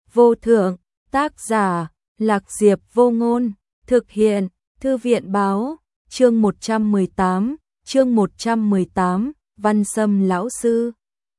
vô thượng, tác giả, Lạc Diệp Vô Ngôn, thực hiện, Thư viện báo, chương 118, Văn Sâm lão sư.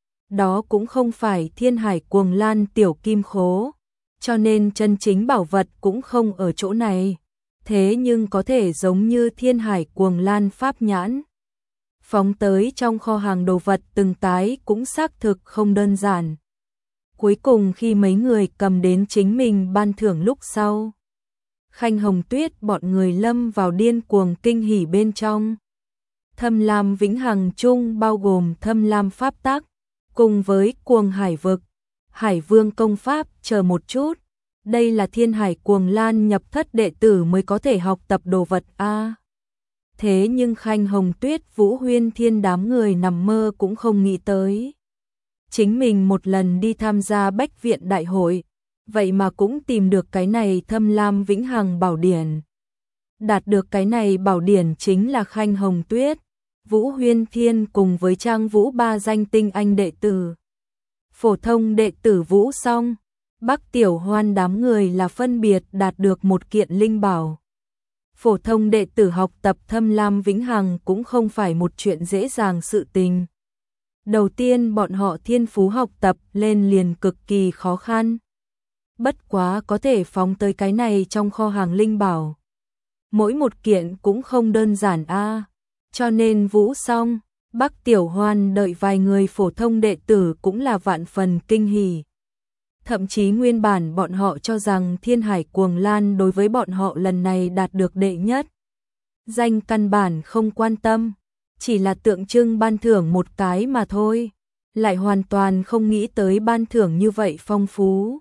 Đó cũng không phải Thiên Hải Cuồng Lan tiểu kim khố, cho nên chân chính bảo vật cũng không ở chỗ này. Thế nhưng có thể giống như Thiên Hải Cuồng Lan pháp nhãn, phóng tới trong kho hàng đồ vật từng cái cũng xác thực không đơn giản. Cuối cùng khi mấy người cầm đến chính mình ban thưởng lúc sau, Khanh Hồng Tuyết bọn người lâm vào điên cuồng kinh hỉ bên trong. Thâm Lam Vĩnh Hằng chung bao gồm Thâm Lam pháp tác, cùng với Cuồng Hải vực, Hải Vương công pháp, chờ một chút. Đây là Thiên Hải Cuồng Lan nhập thất đệ tử mới có thể học tập đồ vật a. Thế nhưng Khanh Hồng Tuyết, Vũ Huyên Thiên đám người nằm mơ cũng không nghĩ tới. Chính mình một lần đi tham gia Bách Viện Đại hội, vậy mà cũng tìm được cái này Thâm Lam Vĩnh Hằng bảo điển. Đạt được cái này bảo điển chính là Khanh Hồng Tuyết, Vũ Huyên Thiên cùng với Trang Vũ ba danh tinh anh đệ tử. Phổ thông đệ tử Vũ Song, Bắc Tiểu Hoan đám người là phân biệt đạt được một kiện linh bảo. Phổ thông đệ tử học tập Thâm Lam Vĩnh Hằng cũng không phải một chuyện dễ dàng sự tình. Đầu tiên bọn họ thiên phú học tập lên liền cực kỳ khó khăn. Bất quá có thể phóng tới cái này trong kho hàng linh bảo. Mỗi một kiện cũng không đơn giản a. Cho nên Vũ Song, Bắc Tiểu Hoan đợi vài người phổ thông đệ tử cũng là vạn phần kinh hỉ. Thậm chí nguyên bản bọn họ cho rằng Thiên Hải Cuồng Lan đối với bọn họ lần này đạt được đệ nhất danh căn bản không quan tâm, chỉ là tượng trưng ban thưởng một cái mà thôi, lại hoàn toàn không nghĩ tới ban thưởng như vậy phong phú.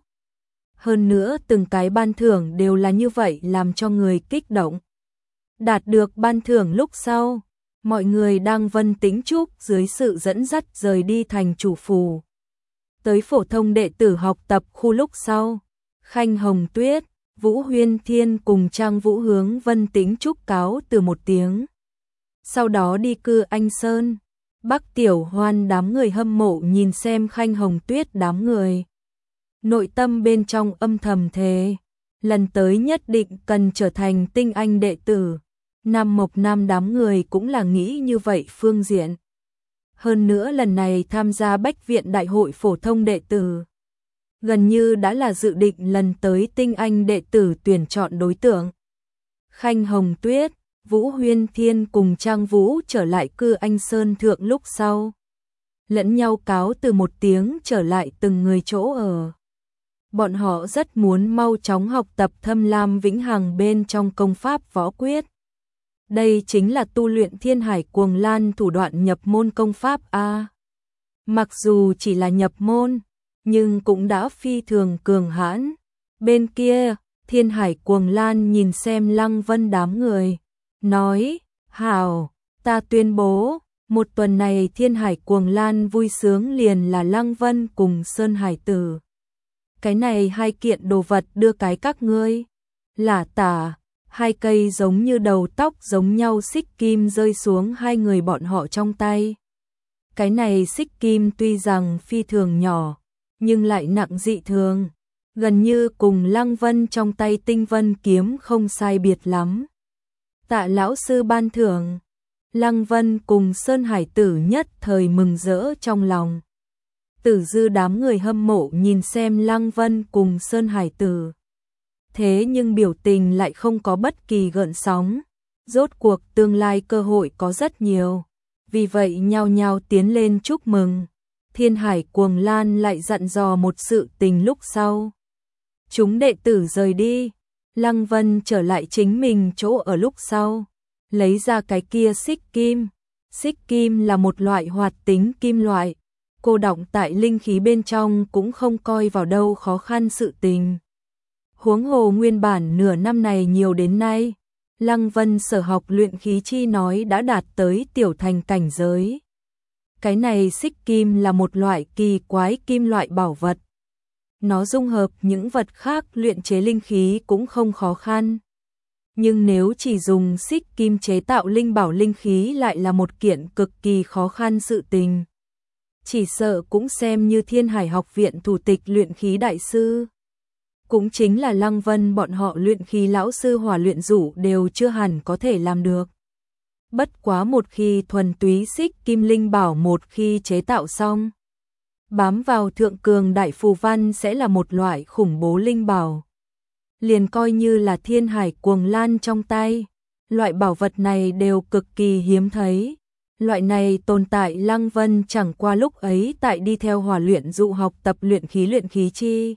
Hơn nữa từng cái ban thưởng đều là như vậy làm cho người kích động. Đạt được ban thưởng lúc sau, mọi người đang Vân Tĩnh Trúc dưới sự dẫn dắt rời đi thành chủ phủ. Tới phổ thông đệ tử học tập khu lúc sau, Khanh Hồng Tuyết, Vũ Huyên Thiên cùng Trang Vũ hướng Vân Tĩnh Trúc cáo từ một tiếng. Sau đó đi cư Anh Sơn. Bắc Tiểu Hoan đám người hâm mộ nhìn xem Khanh Hồng Tuyết đám người. Nội tâm bên trong âm thầm thề, lần tới nhất định cần trở thành tinh anh đệ tử. Nam Mộc Nam đám người cũng là nghĩ như vậy phương diện. Hơn nữa lần này tham gia Bách Viện Đại hội phổ thông đệ tử, gần như đã là dự định lần tới tinh anh đệ tử tuyển chọn đối tượng. Khanh Hồng Tuyết, Vũ Huyên Thiên cùng Trang Vũ trở lại cư Anh Sơn thượng lúc sau, lẫn nhau cáo từ một tiếng trở lại từng người chỗ ở. Bọn họ rất muốn mau chóng học tập Thâm Lam Vĩnh Hằng bên trong công pháp võ quyết. Đây chính là tu luyện Thiên Hải Cuồng Lan thủ đoạn nhập môn công pháp a. Mặc dù chỉ là nhập môn, nhưng cũng đã phi thường cường hãn. Bên kia, Thiên Hải Cuồng Lan nhìn xem Lăng Vân đám người, nói: "Hảo, ta tuyên bố, một tuần này Thiên Hải Cuồng Lan vui sướng liền là Lăng Vân cùng Sơn Hải Tử. Cái này hai kiện đồ vật đưa cái các ngươi." Lả tả, hai cây giống như đầu tóc giống nhau xích kim rơi xuống hai người bọn họ trong tay. Cái này xích kim tuy rằng phi thường nhỏ, nhưng lại nặng dị thường, gần như cùng Lăng Vân trong tay Tinh Vân kiếm không sai biệt lắm. Tạ lão sư ban thưởng, Lăng Vân cùng Sơn Hải Tử nhất thời mừng rỡ trong lòng. Tử Dư đám người hâm mộ nhìn xem Lăng Vân cùng Sơn Hải Tử. Thế nhưng biểu tình lại không có bất kỳ gợn sóng. Rốt cuộc tương lai cơ hội có rất nhiều, vì vậy nhao nhao tiến lên chúc mừng. Thiên Hải Cuồng Lan lại dặn dò một sự tình lúc sau. Chúng đệ tử rời đi, Lăng Vân trở lại chính mình chỗ ở lúc sau, lấy ra cái kia xích kim. Xích kim là một loại hoạt tính kim loại, cô đọng tại linh khí bên trong cũng không coi vào đâu khó khăn sự tình. Huống hồ nguyên bản nửa năm này nhiều đến nay, Lăng Vân sở học luyện khí chi nói đã đạt tới tiểu thành cảnh giới. Cái này xích kim là một loại kỳ quái kim loại bảo vật. Nó dung hợp những vật khác luyện chế linh khí cũng không khó khăn. Nhưng nếu chỉ dùng xích kim chế tạo linh bảo linh khí lại là một kiện cực kỳ khó khăn sự tình. Chỉ sợ cũng xem như Thiên Hải học viện thủ tịch luyện khí đại sư. cũng chính là Lăng Vân bọn họ luyện khí lão sư hỏa luyện dụ đều chưa hẳn có thể làm được. Bất quá một khi thuần túy xích kim linh bảo một khi chế tạo xong, bám vào thượng cường đại phù văn sẽ là một loại khủng bố linh bảo. Liền coi như là thiên hải cuồng lan trong tay, loại bảo vật này đều cực kỳ hiếm thấy. Loại này tồn tại Lăng Vân chẳng qua lúc ấy tại đi theo hỏa luyện dụ học tập luyện khí chi.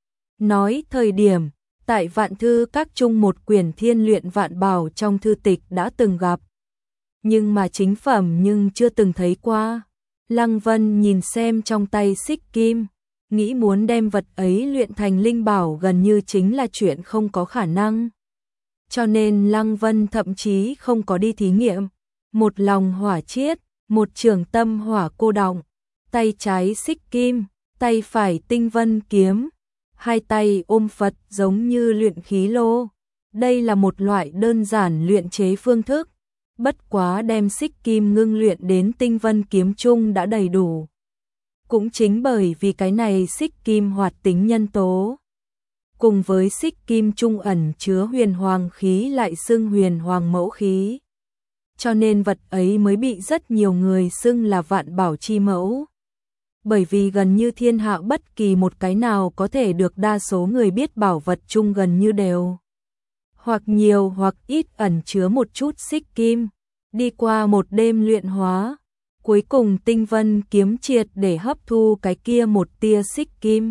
Nói thời điểm, tại vạn thư các chung một quyển thiên luyện vạn bảo trong thư tịch đã từng gặp. Nhưng mà chính phẩm nhưng chưa từng thấy qua. Lăng Vân nhìn xem trong tay xích kim, nghĩ muốn đem vật ấy luyện thành linh bảo gần như chính là chuyện không có khả năng. Cho nên Lăng Vân thậm chí không có đi thí nghiệm. Một lòng hỏa chiết, một trường tâm hỏa cô đọng, tay trái xích kim, tay phải tinh vân kiếm, hai tay ôm Phật giống như luyện khí lô. Đây là một loại đơn giản luyện chế phương thức, bất quá đem xích kim ngưng luyện đến tinh vân kiếm chung đã đầy đủ. Cũng chính bởi vì cái này xích kim hoạt tính nhân tố, cùng với xích kim trung ẩn chứa huyền hoàng khí lại xưng huyền hoàng mẫu khí, cho nên vật ấy mới bị rất nhiều người xưng là vạn bảo chi mẫu. Bởi vì gần như thiên hạ bất kỳ một cái nào có thể được đa số người biết bảo vật chung gần như đều, hoặc nhiều hoặc ít ẩn chứa một chút xích kim. Đi qua một đêm luyện hóa, cuối cùng tinh vân kiếm triệt để hấp thu cái kia một tia xích kim.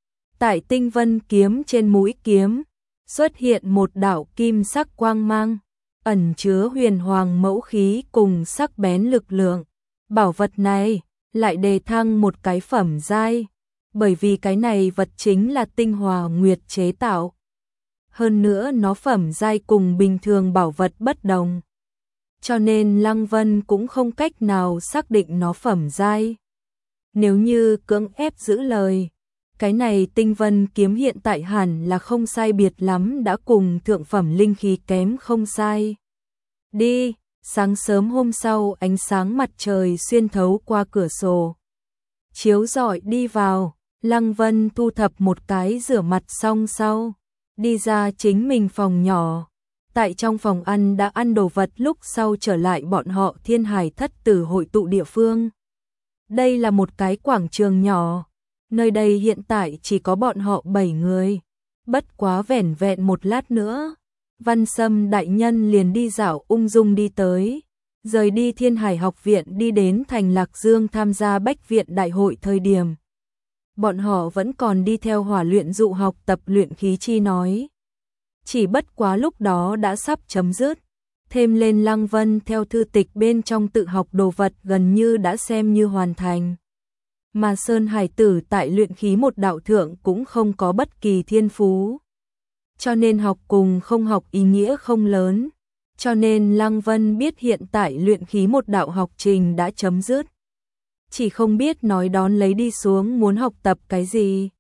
Tại tinh vân kiếm trên mũi kiếm, xuất hiện một đạo kim sắc quang mang, ẩn chứa huyền hoàng mẫu khí cùng sắc bén lực lượng. Bảo vật này lại đề thăng một cái phẩm giai, bởi vì cái này vật chính là tinh hòa nguyệt chế tạo. Hơn nữa nó phẩm giai cùng bình thường bảo vật bất đồng, cho nên Lăng Vân cũng không cách nào xác định nó phẩm giai. Nếu như cưỡng ép giữ lời, cái này tinh vân kiếm hiện tại hẳn là không sai biệt lắm đã cùng thượng phẩm linh khí kém không sai. Đi, sáng sớm hôm sau ánh sáng mặt trời xuyên thấu qua cửa sổ, chiếu rọi đi vào. Lăng Vân thu thập một cái rửa mặt xong sau, đi ra chính mình phòng nhỏ. Tại trong phòng ăn đã ăn đồ vật lúc sau trở lại bọn họ Thiên Hải Thất Tử hội tụ địa phương. Đây là một cái quảng trường nhỏ, nơi đây hiện tại chỉ có bọn họ 7 người. Bất quá vẻn vẹn một lát nữa, Văn Sâm đại nhân liền đi dạo ung dung đi tới, rời đi Thiên Hải học viện đi đến thành Lạc Dương tham gia Bách viện đại hội thời điểm. Bọn họ vẫn còn đi theo hỏa luyện dụ học tập luyện khí chi nói. Chỉ bất quá lúc đó đã sắp chấm dứt, thêm lên Lăng Vân theo thư tịch bên trong tự học đồ vật gần như đã xem như hoàn thành. Mà Sơn Hải tử tại luyện khí một đạo thượng cũng không có bất kỳ thiên phú, cho nên học cùng không học ý nghĩa không lớn, cho nên Lăng Vân biết hiện tại luyện khí một đạo học trình đã chấm dứt. Chỉ không biết nói đón lấy đi xuống muốn học tập cái gì,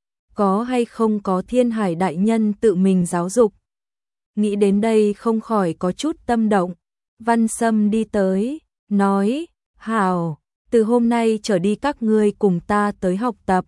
có hay không có Thiên Hải đại nhân tự mình giáo dục. Nghĩ đến đây không khỏi có chút tâm động. Văn Sâm đi tới, nói, hảo, từ hôm nay trở đi các ngươi cùng ta tới học tập.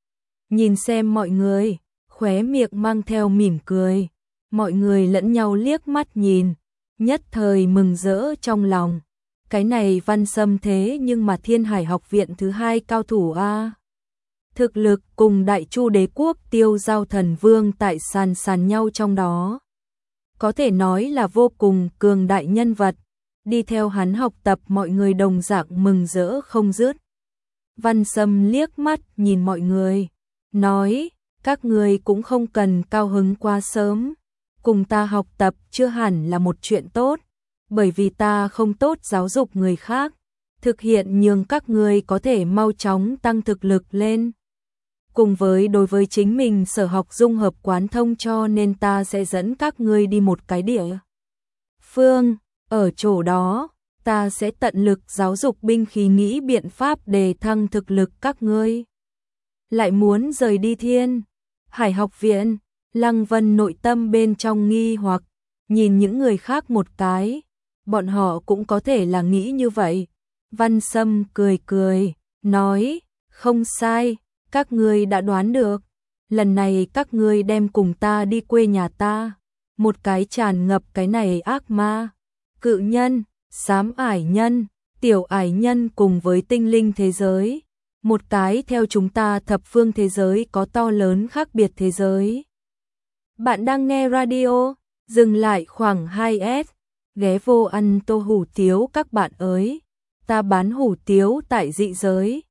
Nhìn xem mọi người, khóe miệng mang theo mỉm cười, mọi người lẫn nhau liếc mắt nhìn, nhất thời mừng rỡ trong lòng. Cái này Văn Sâm thế nhưng mà Thiên Hải học viện thứ 2 cao thủ a. Thực lực cùng Đại Chu đế quốc Tiêu Giao thần vương tại sàn nhau trong đó, có thể nói là vô cùng cường đại nhân vật. Đi theo hắn học tập mọi người đồng dạng mừng rỡ không dứt. Văn Sâm liếc mắt nhìn mọi người, nói, các người cũng không cần cao hứng quá sớm, cùng ta học tập chưa hẳn là một chuyện tốt, bởi vì ta không tốt giáo dục người khác, thực hiện nhường các người có thể mau chóng tăng thực lực lên. Cùng với đối với chính mình sở học dung hợp quán thông, cho nên ta sẽ dẫn các ngươi đi một cái địa phương, ở chỗ đó, ta sẽ tận lực giáo dục binh khí, nghĩ biện pháp đề thăng thực lực các ngươi. Lại muốn rời đi Thiên Hải học viện, Lăng Vân nội tâm bên trong nghi hoặc, nhìn những người khác một cái, bọn họ cũng có thể là nghĩ như vậy. Văn Sâm cười cười, nói, không sai, các ngươi đã đoán được, lần này các ngươi đem cùng ta đi quê nhà ta, một cái tràn ngập cái này ác ma, cự nhân, xám ải nhân, tiểu ải nhân cùng với tinh linh thế giới, một cái theo chúng ta thập phương thế giới có to lớn khác biệt thế giới. Bạn đang nghe radio, dừng lại khoảng 2S, ghé vô ăn tô hủ tiếu các bạn ơi, ta bán hủ tiếu tại dị giới.